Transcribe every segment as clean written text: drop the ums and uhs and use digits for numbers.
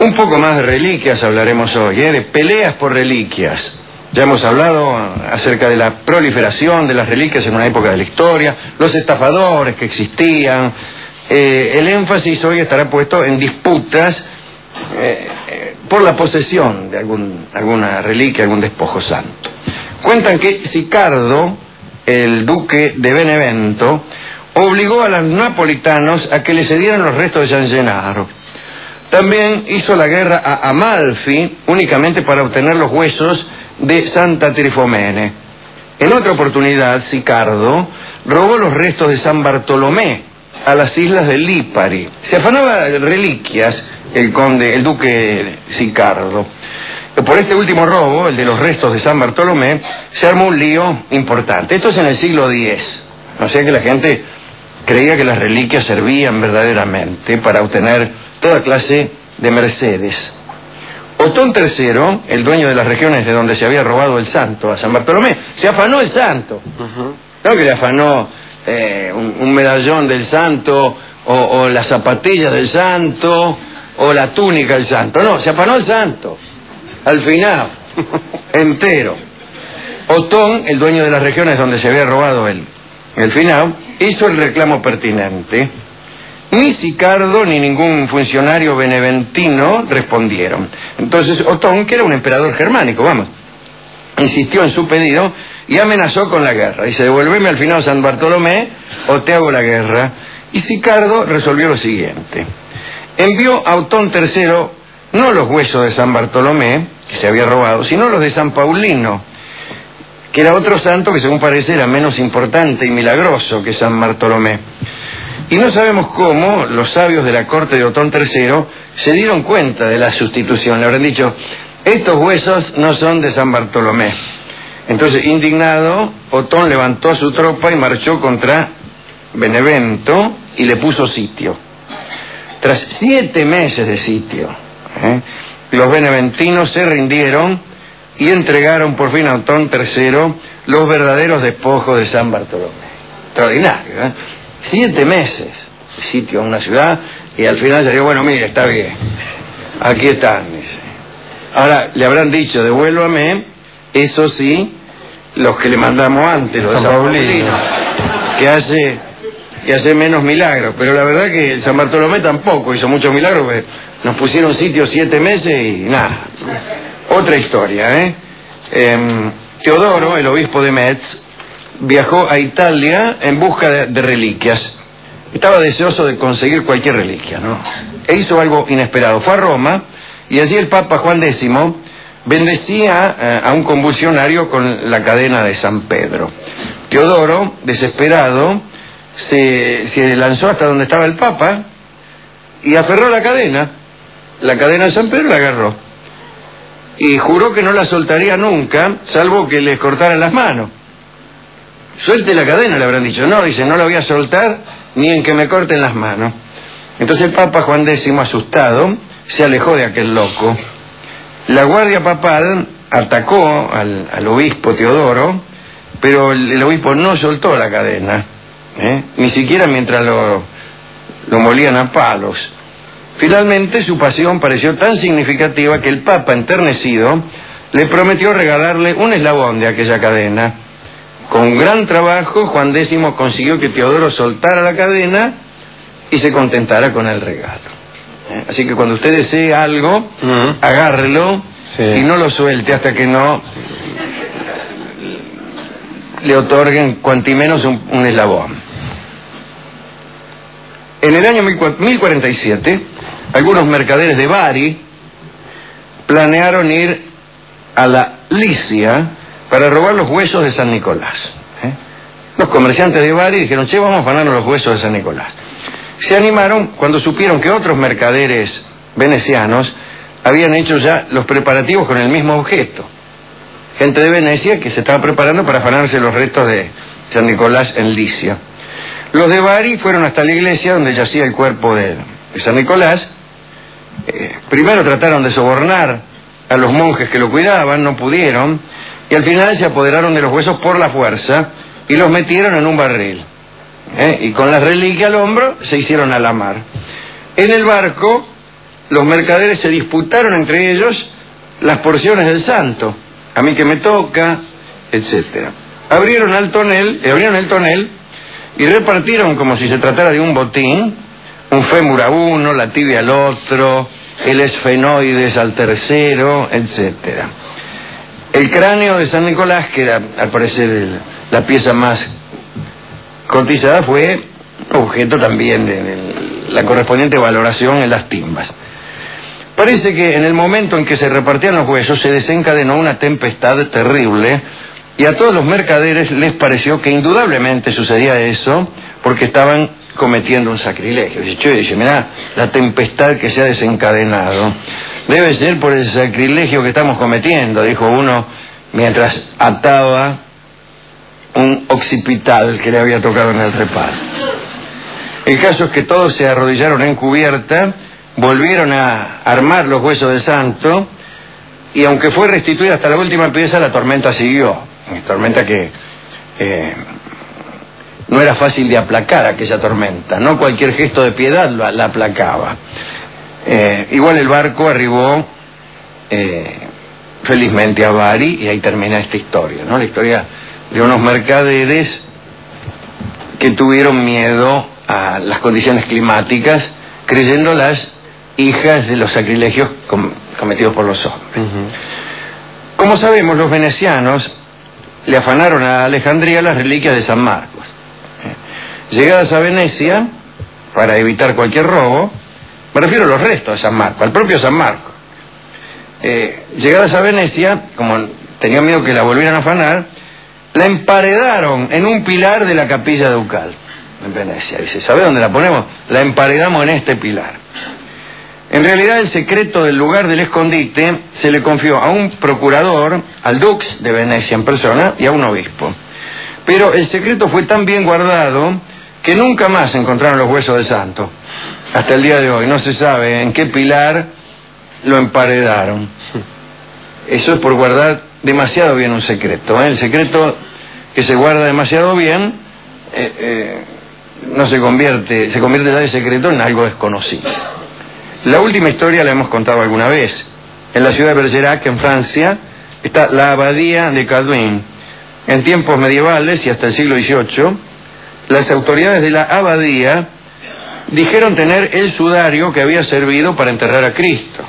Un poco más de reliquias hablaremos hoy, de peleas por reliquias. Ya hemos hablado acerca de la proliferación de las reliquias en una época de la historia, los estafadores que existían. El énfasis hoy estará puesto en disputas por la posesión de alguna reliquia, algún despojo santo. Cuentan que Sicardo, el duque de Benevento, obligó a los napolitanos a que le cedieran los restos de San Gennaro. También hizo la guerra a Amalfi únicamente para obtener los huesos de Santa Trifomene. En otra oportunidad, Sicardo robó los restos de San Bartolomé a las islas de Lipari. Se afanaba de reliquias el duque Sicardo. Por este último robo, el de los restos de San Bartolomé, se armó un lío importante. Esto es en el siglo X. O sea que la gente creía que las reliquias servían verdaderamente para obtener toda clase de mercedes. Otón III, el dueño de las regiones de donde se había robado el santo a San Bartolomé, se afanó el santo. No que le afanó un medallón del santo, o la zapatilla del santo, o la túnica del santo. No, se afanó el santo. Al final, entero. Otón, el dueño de las regiones donde se había robado el finado, hizo el reclamo pertinente. Ni Sicardo ni ningún funcionario beneventino respondieron. Entonces Otón, que era un emperador germánico, insistió en su pedido y amenazó con la guerra. Dice: devuélveme al finado San Bartolomé o te hago la guerra. Y Sicardo resolvió lo siguiente: envió a Otón III no los huesos de San Bartolomé, que se había robado, sino los de San Paulino, que era otro santo que según parece era menos importante y milagroso que San Bartolomé. Y no sabemos cómo los sabios de la corte de Otón III se dieron cuenta de la sustitución. Le habrán dicho: estos huesos no son de San Bartolomé. Entonces, indignado, Otón levantó a su tropa y marchó contra Benevento y le puso sitio. Tras 7 meses de sitio, los beneventinos se rindieron y entregaron por fin a Otón III los verdaderos despojos de San Bartolomé. Extraordinario, 7 meses de sitio en una ciudad, y al final se dijo: bueno, mire, está bien, aquí están, dice. Ahora le habrán dicho: devuélvame, eso sí, los que le mandamos antes, los de San Paulino, que hace menos milagros. Pero la verdad que San Bartolomé tampoco hizo muchos milagros, porque nos pusieron sitio 7 meses y nada. Otra historia, Teodoro, el obispo de Metz, viajó a Italia en busca de reliquias. Estaba deseoso de conseguir cualquier reliquia, ¿no? E hizo algo inesperado. Fue a Roma y allí el Papa Juan X bendecía a un convulsionario con la cadena de San Pedro. Teodoro, desesperado, se lanzó hasta donde estaba el Papa y aferró la cadena. La cadena de San Pedro la agarró. Y juró que no la soltaría nunca, salvo que les cortaran las manos. Suelte la cadena, le habrán dicho. No, dice, no la voy a soltar ni en que me corten las manos. Entonces el Papa Juan X, asustado, se alejó de aquel loco. La guardia papal atacó al obispo Teodoro, pero el obispo no soltó la cadena, ni siquiera mientras lo molían a palos. Finalmente su pasión pareció tan significativa que el Papa, enternecido, le prometió regalarle un eslabón de aquella cadena. Con gran trabajo, Juan X consiguió que Teodoro soltara la cadena y se contentara con el regalo. Así que cuando usted desee algo, agárrelo, y no lo suelte hasta que no le otorguen cuanti menos un eslabón. En el año 1047, algunos mercaderes de Bari planearon ir a la Licia para robar los huesos de San Nicolás. Los comerciantes de Bari dijeron: che, vamos a afanarnos los huesos de San Nicolás. Se animaron cuando supieron que otros mercaderes venecianos habían hecho ya los preparativos con el mismo objeto. Gente de Venecia que se estaba preparando para afanarse los restos de San Nicolás en Licia. Los de Bari fueron hasta la iglesia donde yacía el cuerpo de San Nicolás. Primero trataron de sobornar a los monjes que lo cuidaban, no pudieron, y al final se apoderaron de los huesos por la fuerza y los metieron en un barril. Y con la reliquia al hombro se hicieron a la mar. En el barco los mercaderes se disputaron entre ellos las porciones del santo, a mí que me toca, etcétera. Abrieron el tonel y repartieron como si se tratara de un botín, un fémur a uno, la tibia al otro, el esfenoides al tercero, etcétera. El cráneo de San Nicolás, que era al parecer la pieza más cotizada, fue objeto también de la correspondiente valoración en las timbas. Parece que en el momento en que se repartían los huesos se desencadenó una tempestad terrible y a todos los mercaderes les pareció que indudablemente sucedía eso porque estaban cometiendo un sacrilegio. Dice, mirá la tempestad que se ha desencadenado. Debe ser por el sacrilegio que estamos cometiendo, dijo uno mientras ataba un occipital que le había tocado en el reparto. El caso es que todos se arrodillaron en cubierta, volvieron a armar los huesos del santo, y aunque fue restituida hasta la última pieza, la tormenta siguió. Una tormenta que no era fácil de aplacar, aquella tormenta. No cualquier gesto de piedad la aplacaba. Igual el barco arribó felizmente a Bari, y ahí termina esta historia, ¿no? La historia de unos mercaderes que tuvieron miedo a las condiciones climáticas, creyéndolas hijas de los sacrilegios cometidos por los hombres. Como sabemos, los venecianos le afanaron a Alejandría las reliquias de San Marcos. Llegadas a Venecia, para evitar cualquier robo, me refiero a los restos de San Marcos, al propio San Marcos. Llegadas a Venecia, como tenían miedo que la volvieran a afanar, la emparedaron en un pilar de la capilla ducal en Venecia. Dice, ¿sabe dónde la ponemos? La emparedamos en este pilar. En realidad el secreto del lugar del escondite se le confió a un procurador, al dux de Venecia en persona, y a un obispo. Pero el secreto fue tan bien guardado que nunca más encontraron los huesos del santo. Hasta el día de hoy no se sabe en qué pilar lo emparedaron. Eso es por guardar demasiado bien un secreto, ¿eh? El secreto que se guarda demasiado bien no se convierte ya de secreto en algo desconocido. La última historia la hemos contado alguna vez. En la ciudad de Bergerac, en Francia, está la abadía de Cadouin. En tiempos medievales y hasta el siglo XVIII, las autoridades de la abadía dijeron tener el sudario que había servido para enterrar a Cristo.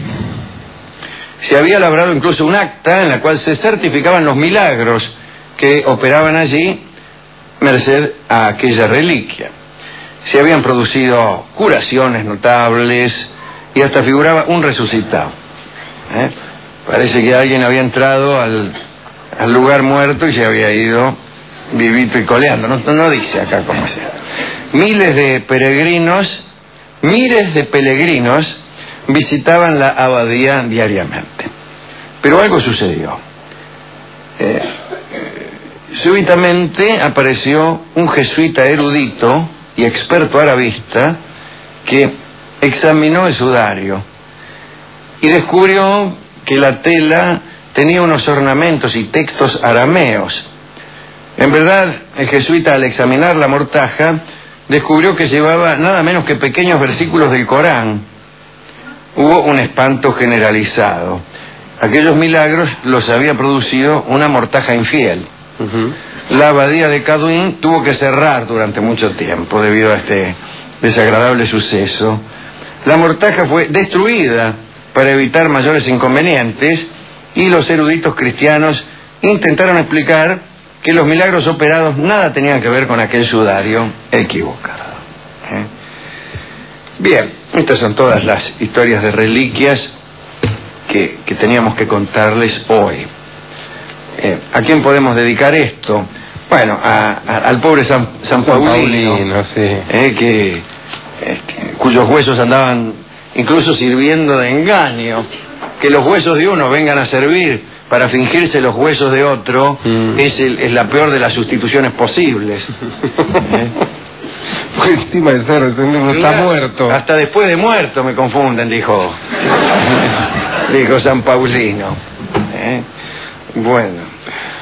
Se había labrado incluso un acta en la cual se certificaban los milagros que operaban allí merced a aquella reliquia. Se habían producido curaciones notables y hasta figuraba un resucitado. Parece que alguien había entrado al lugar muerto y se había ido vivito y coleando. No dice acá cómo sea. Miles de peregrinos visitaban la abadía diariamente. Pero algo sucedió. Súbitamente apareció un jesuita erudito y experto arabista que examinó el sudario y descubrió que la tela tenía unos ornamentos y textos arameos. En verdad, el jesuita, al examinar la mortaja, descubrió que llevaba nada menos que pequeños versículos del Corán. Hubo un espanto generalizado. Aquellos milagros los había producido una mortaja infiel. La abadía de Cadouin tuvo que cerrar durante mucho tiempo debido a este desagradable suceso. La mortaja fue destruida para evitar mayores inconvenientes y los eruditos cristianos intentaron explicar que los milagros operados nada tenían que ver con aquel sudario equivocado. Bien, estas son todas las historias de reliquias que teníamos que contarles hoy. ¿A quién podemos dedicar esto? Bueno, al pobre San Paulino, sí. Cuyos huesos andaban incluso sirviendo de engaño. Que los huesos de uno vengan a servir para fingirse los huesos de otro es la peor de las sustituciones posibles. Pues encima de ser, está muerto. Hasta después de muerto me confunden, dijo San Paulino. Bueno,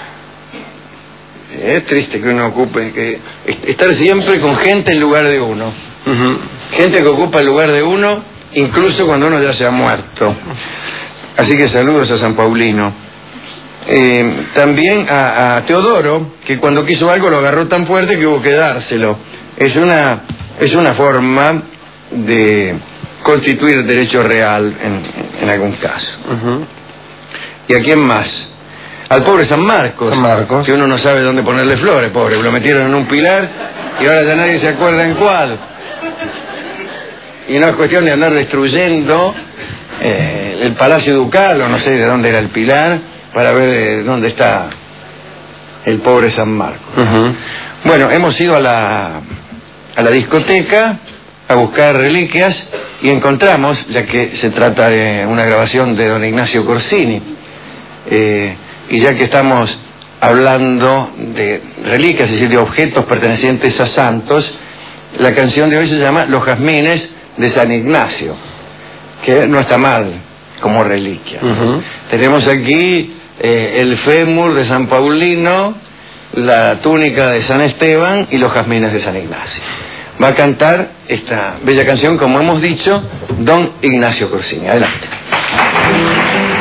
es triste que uno ocupe, estar siempre con gente en lugar de uno. Gente que ocupa el lugar de uno incluso cuando uno ya se ha muerto. Así que saludos a San Paulino. También a Teodoro, que cuando quiso algo lo agarró tan fuerte que hubo que dárselo. Es una forma de constituir derecho real en algún caso. ¿Y a quién más? Al pobre San Marcos, que uno no sabe dónde ponerle flores, pobre, lo metieron en un pilar y ahora ya nadie se acuerda en cuál. Y no es cuestión de andar destruyendo el Palacio Ducal, o no sé de dónde era el pilar, para ver dónde está el pobre San Marcos. Bueno, hemos ido a la discoteca a buscar reliquias y encontramos, ya que se trata de una grabación de don Ignacio Corsini, y ya que estamos hablando de reliquias, es decir, de objetos pertenecientes a santos, la canción de hoy se llama Los Jazmines de San Ignacio, que no está mal como reliquia. Tenemos aquí el fémur de San Paulino, la túnica de San Esteban y los jazmines de San Ignacio. Va a cantar esta bella canción, como hemos dicho, don Ignacio Corsini. Adelante.